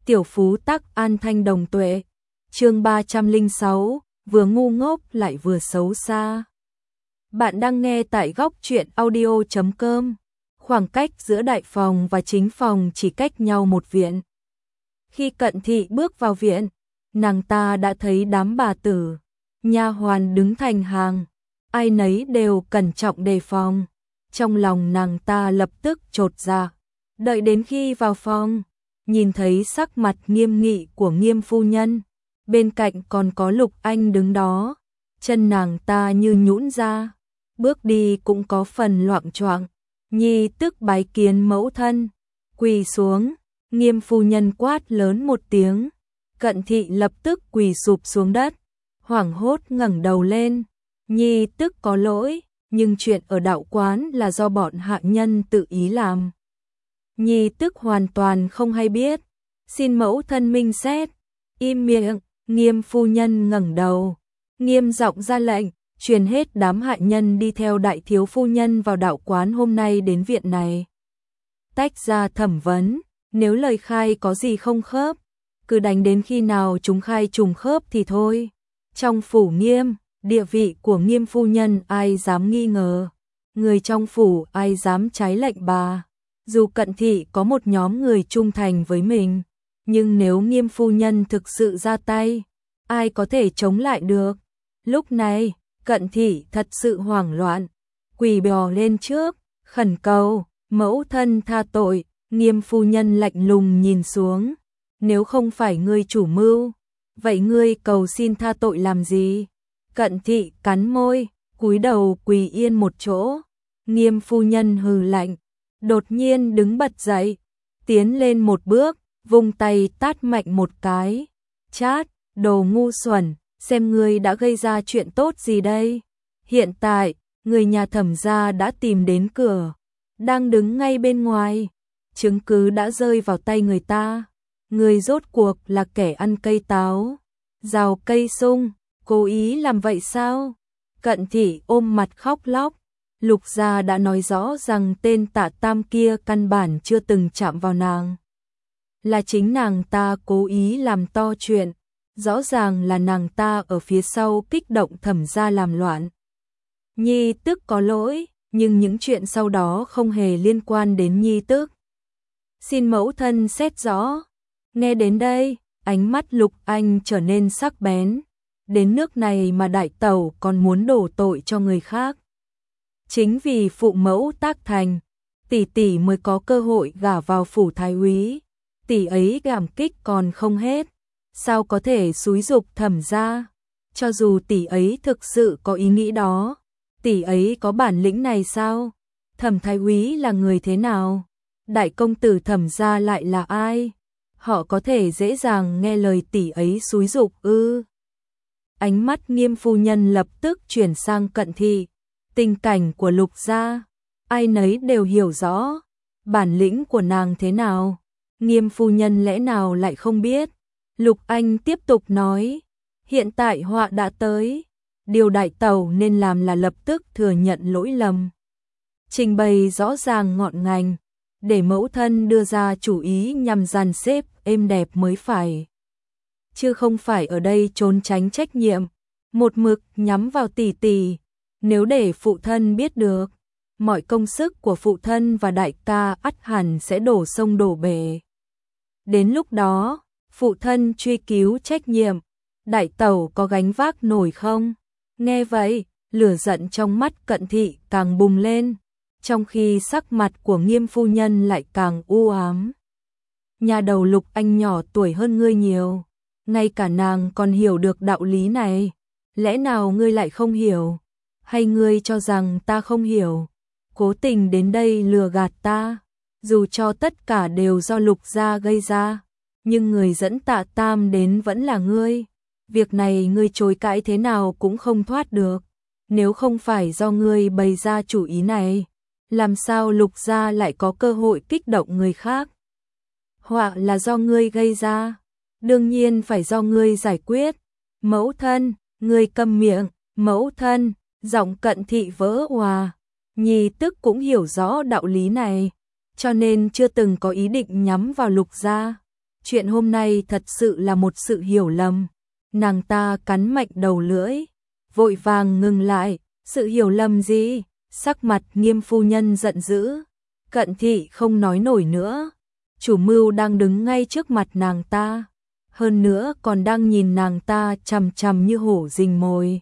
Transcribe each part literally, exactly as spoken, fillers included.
Tiểu phú tắc an thanh đồng tuệ. Chương ba trăm lẻ sáu, vừa ngu ngốc lại vừa xấu xa. Bạn đang nghe tại góc truyện audio chấm com. Khoảng cách giữa đại phòng và chính phòng chỉ cách nhau một viện. Khi Cận Thị bước vào viện, nàng ta đã thấy đám bà tử, nha hoàn đứng thành hàng, ai nấy đều cẩn trọng đề phòng. Trong lòng nàng ta lập tức chột dạ. Đợi đến khi vào phòng, nhìn thấy sắc mặt nghiêm nghị của Nghiêm phu nhân, bên cạnh còn có Lục Anh đứng đó, chân nàng ta như nhũn ra, bước đi cũng có phần loạng choạng. Nhi tức bái kiến mẫu thân, quỳ xuống. Nghiêm phu nhân quát lớn một tiếng, Cận Thị lập tức quỳ sụp xuống đất, hoảng hốt ngẩng đầu lên. Nhi tức có lỗi, nhưng chuyện ở đạo quán là do bọn hạ nhân tự ý làm. Nhi tức hoàn toàn không hay biết, xin mẫu thân minh xét. Im miệng. Nghiêm phu nhân ngẩng đầu, nghiêm giọng ra lệnh, truyền hết đám hạ nhân đi theo đại thiếu phu nhân vào đạo quán hôm nay đến viện này. Tách ra thẩm vấn, nếu lời khai có gì không khớp, cứ đánh đến khi nào chúng khai trùng khớp thì thôi. Trong phủ Nghiêm, địa vị của Nghiêm phu nhân ai dám nghi ngờ, người trong phủ ai dám trái lệnh bà. Dù Cận Thị có một nhóm người trung thành với mình, nhưng nếu Nghiêm phu nhân thực sự ra tay, ai có thể chống lại được. Lúc này, Cận Thị thật sự hoảng loạn, quỳ bò lên trước, khẩn cầu, mẫu thân tha tội. Nghiêm phu nhân lạnh lùng nhìn xuống, nếu không phải ngươi chủ mưu, vậy ngươi cầu xin tha tội làm gì? Cận Thị cắn môi, cúi đầu quỳ yên một chỗ. Nghiêm phu nhân hừ lạnh, đột nhiên đứng bật dậy, tiến lên một bước, vung tay tát mạnh một cái. Chát, đồ ngu xuẩn, xem ngươi đã gây ra chuyện tốt gì đây? Hiện tại, người nhà Thẩm gia đã tìm đến cửa, đang đứng ngay bên ngoài. Chứng cứ đã rơi vào tay người ta. Người rốt cuộc là kẻ ăn cây táo, rào cây sung, cố ý làm vậy sao? Cận Thị ôm mặt khóc lóc. Lục gia đã nói rõ rằng tên Tạ Tam kia căn bản chưa từng chạm vào nàng. Là chính nàng ta cố ý làm to chuyện. Rõ ràng là nàng ta ở phía sau kích động Thẩm gia làm loạn. Nhi tức có lỗi, nhưng những chuyện sau đó không hề liên quan đến Nhi tức. Xin mẫu thân xét rõ. Nghe đến đây, ánh mắt Lục Anh trở nên sắc bén. Đến nước này mà đại tẩu còn muốn đổ tội cho người khác. Chính vì phụ mẫu tác thành, tỷ tỷ mới có cơ hội gả vào phủ thái úy. Tỷ ấy cảm kích còn không hết, sao có thể xúi giục Thẩm gia? Cho dù tỷ ấy thực sự có ý nghĩ đó, tỷ ấy có bản lĩnh này sao? Thẩm thái úy là người thế nào? Đại công tử Thẩm gia lại là ai? Họ có thể dễ dàng nghe lời tỷ ấy xúi giục ư? Ánh mắt Nghiêm phu nhân lập tức chuyển sang Cận Thị. Tình cảnh của Lục gia, ai nấy đều hiểu rõ. Bản lĩnh của nàng thế nào, Nghiêm phu nhân lẽ nào lại không biết? Lục Anh tiếp tục nói, hiện tại họa đã tới, điều đại tẩu nên làm là lập tức thừa nhận lỗi lầm, trình bày rõ ràng ngọn ngành, để mẫu thân đưa ra chủ ý nhằm dàn xếp êm đẹp mới phải. Chứ không phải ở đây trốn tránh trách nhiệm, một mực nhắm vào tỷ tỷ. Nếu để phụ thân biết được, mọi công sức của phụ thân và đại ca ắt hẳn sẽ đổ sông đổ bể. Đến lúc đó, phụ thân truy cứu trách nhiệm, đại tẩu có gánh vác nổi không? Nghe vậy, lửa giận trong mắt Cận Thị càng bùng lên, trong khi sắc mặt của Nghiêm phu nhân lại càng u ám. Nhà đầu Lục Anh nhỏ tuổi hơn ngươi nhiều, ngay cả nàng còn hiểu được đạo lý này, lẽ nào ngươi lại không hiểu? Hay ngươi cho rằng ta không hiểu, cố tình đến đây lừa gạt ta? Dù cho tất cả đều do Lục gia gây ra, nhưng người dẫn Tạ Tam đến vẫn là ngươi. Việc này ngươi chối cãi thế nào cũng không thoát được. Nếu không phải do ngươi bày ra chủ ý này, làm sao Lục gia lại có cơ hội kích động người khác? Họa là do ngươi gây ra, đương nhiên phải do ngươi giải quyết. Mẫu thân, ngươi câm miệng. Mẫu thân, giọng Cận Thị vỡ òa. Nhi tức cũng hiểu rõ đạo lý này, cho nên chưa từng có ý định nhắm vào Lục gia. chuyện hôm nay thật sự là một sự hiểu lầm. Nàng ta cắn mạnh đầu lưỡi, vội vàng ngừng lại, sự hiểu lầm gì? Sắc mặt Nghiêm phu nhân giận dữ, Cận Thị không nói nổi nữa. Chủ mưu đang đứng ngay trước mặt nàng ta, hơn nữa còn đang nhìn nàng ta chằm chằm như hổ rình mồi.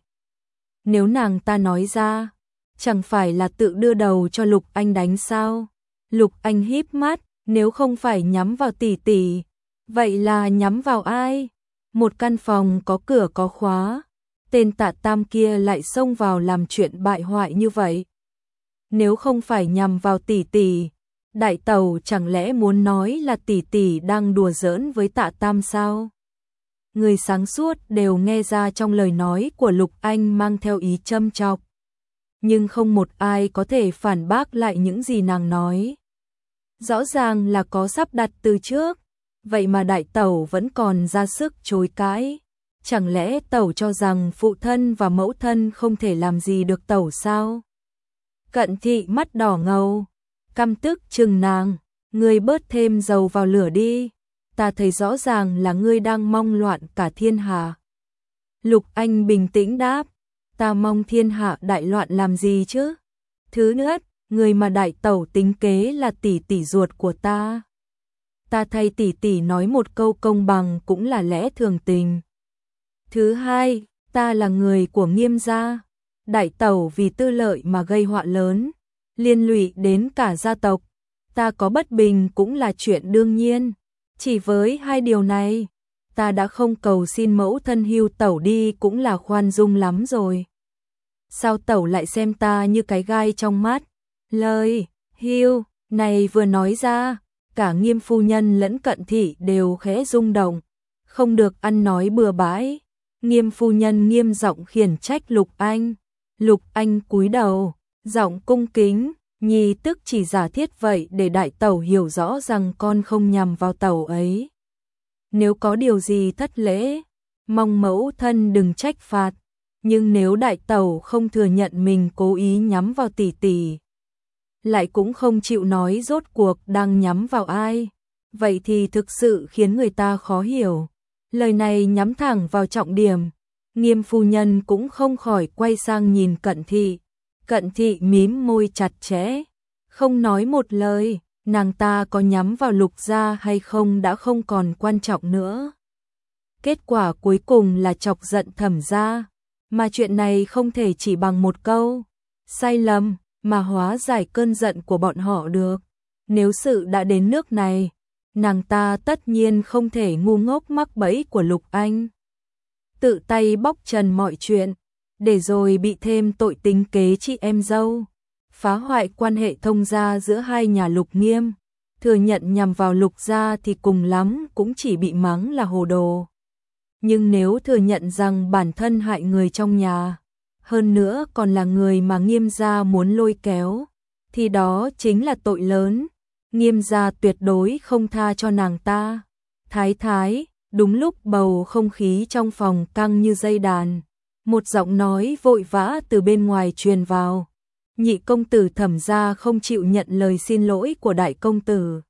Nếu nàng ta nói ra, chẳng phải là tự đưa đầu cho Lục Anh đánh sao? Lục Anh híp mắt, nếu không phải nhắm vào tỷ tỷ, vậy là nhắm vào ai? Một căn phòng có cửa có khóa, tên Tạ Tam kia lại xông vào làm chuyện bại hoại như vậy. Nếu không phải nhằm vào tỷ tỷ, đại tẩu chẳng lẽ muốn nói là tỷ tỷ đang đùa giỡn với Tạ Tam sao? Người sáng suốt đều nghe ra trong lời nói của Lục Anh mang theo ý châm chọc, nhưng không một ai có thể phản bác lại những gì nàng nói. Rõ ràng là có sắp đặt từ trước, vậy mà đại tẩu vẫn còn ra sức chối cãi. Chẳng lẽ tẩu cho rằng phụ thân và mẫu thân không thể làm gì được tẩu sao? Cận Thị mắt đỏ ngầu, căm tức trừng nàng, ngươi bớt thêm dầu vào lửa đi, ta thấy rõ ràng là ngươi đang mong loạn cả thiên hạ. Lục Anh bình tĩnh đáp, ta mong thiên hạ đại loạn làm gì chứ? Thứ nhất, người mà đại tẩu tính kế là tỷ tỷ ruột của ta. Ta thay tỷ tỷ nói một câu công bằng cũng là lẽ thường tình. Thứ hai, ta là người của Nghiêm gia, đại tẩu vì tư lợi mà gây họa lớn, liên lụy đến cả gia tộc, ta có bất bình cũng là chuyện đương nhiên. Chỉ với hai điều này, ta đã không cầu xin mẫu thân hưu tẩu đi cũng là khoan dung lắm rồi. Sao tẩu lại xem ta như cái gai trong mắt? Lời hưu này vừa nói ra, cả Nghiêm phu nhân lẫn Cận Thị đều khẽ rung động, không được ăn nói bừa bãi. Nghiêm phu nhân nghiêm giọng khiển trách Lục Anh. Lục Anh cúi đầu, giọng cung kính, nhi tức chỉ giả thiết vậy để đại tẩu hiểu rõ rằng con không nhằm vào tẩu ấy. Nếu có điều gì thất lễ, mong mẫu thân đừng trách phạt, nhưng nếu đại tẩu không thừa nhận mình cố ý nhắm vào tỷ tỷ, lại cũng không chịu nói rốt cuộc đang nhắm vào ai, vậy thì thực sự khiến người ta khó hiểu. Lời này nhắm thẳng vào trọng điểm. Nghiêm phu nhân cũng không khỏi quay sang nhìn Cận Thị. Cận Thị mím môi chặt chẽ, không nói một lời. Nàng ta có nhắm vào Lục gia hay không đã không còn quan trọng nữa. Kết quả cuối cùng là chọc giận Thẩm gia, mà chuyện này không thể chỉ bằng một câu sai lầm mà hóa giải cơn giận của bọn họ được. Nếu sự đã đến nước này, nàng ta tất nhiên không thể ngu ngốc mắc bẫy của Lục Anh, tự tay bóc trần mọi chuyện, để rồi bị thêm tội tính kế chị em dâu, phá hoại quan hệ thông gia giữa hai nhà Lục Nghiêm. Thừa nhận nhằm vào Lục gia thì cùng lắm cũng chỉ bị mắng là hồ đồ. Nhưng nếu thừa nhận rằng bản thân hại người trong nhà, hơn nữa còn là người mà Nghiêm gia muốn lôi kéo, thì đó chính là tội lớn. Nghiêm gia tuyệt đối không tha cho nàng ta. Thái thái, đúng lúc bầu không khí trong phòng căng như dây đàn, một giọng nói vội vã từ bên ngoài truyền vào. Nhị công tử Thẩm gia không chịu nhận lời xin lỗi của đại công tử,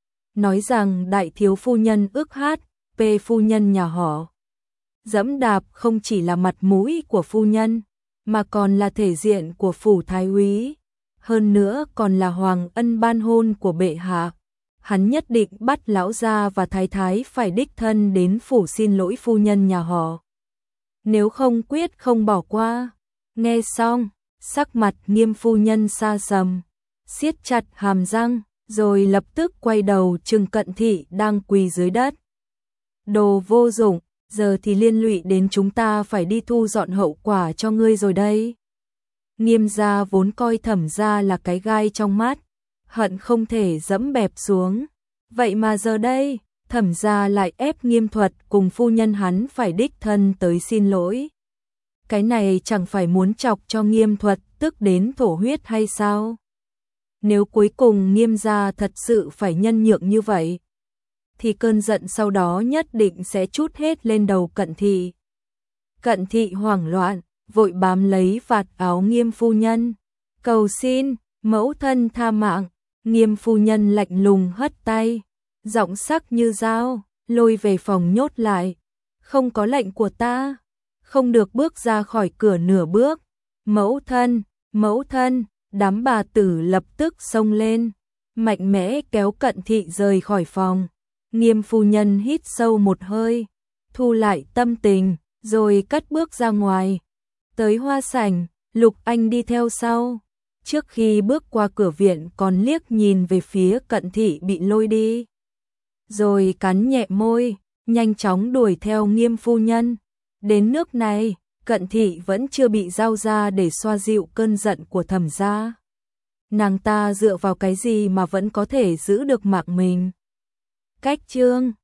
nói rằng đại thiếu phu nhân ước hát, p phu nhân nhà họ dẫm đạp không chỉ là mặt mũi của phu nhân, mà còn là thể diện của phủ thái úy, hơn nữa còn là hoàng ân ban hôn của bệ hạ. Hắn nhất định bắt lão gia và thái thái phải đích thân đến phủ xin lỗi phu nhân nhà họ, nếu không quyết không bỏ qua. Nghe xong, sắc mặt Nghiêm phu nhân sa sầm, siết chặt hàm răng, rồi lập tức quay đầu trừng Cận Thị đang quỳ dưới đất. Đồ vô dụng, giờ thì liên lụy đến chúng ta phải đi thu dọn hậu quả cho ngươi rồi đây. Nghiêm gia vốn coi Thẩm gia là cái gai trong mắt, hận không thể dẫm bẹp xuống. Vậy mà giờ đây, Thẩm gia lại ép Nghiêm Thuật cùng phu nhân hắn phải đích thân tới xin lỗi. Cái này chẳng phải muốn chọc cho Nghiêm Thuật tức đến thổ huyết hay sao? Nếu cuối cùng Nghiêm gia thật sự phải nhân nhượng như vậy, thì cơn giận sau đó nhất định sẽ trút hết lên đầu Cận Thị. Cận Thị hoảng loạn, vội bám lấy vạt áo Nghiêm phu nhân, cầu xin mẫu thân tha mạng. Nghiêm phu nhân lạnh lùng hất tay, giọng sắc như dao, lôi về phòng nhốt lại. Không có lệnh của ta, không được bước ra khỏi cửa nửa bước. Mẫu thân, mẫu thân, đám bà tử lập tức xông lên, mạnh mẽ kéo Cận Thị rời khỏi phòng. Nghiêm phu nhân hít sâu một hơi, thu lại tâm tình, rồi cất bước ra ngoài. Tới hoa sảnh, Lục Anh đi theo sau. Trước khi bước qua cửa viện còn liếc nhìn về phía Cận Thị bị lôi đi. Rồi cắn nhẹ môi, nhanh chóng đuổi theo Nghiêm phu nhân. Đến nước này, Cận Thị vẫn chưa bị giao ra để xoa dịu cơn giận của Thẩm gia. Nàng ta dựa vào cái gì mà vẫn có thể giữ được mạng mình? Cách chương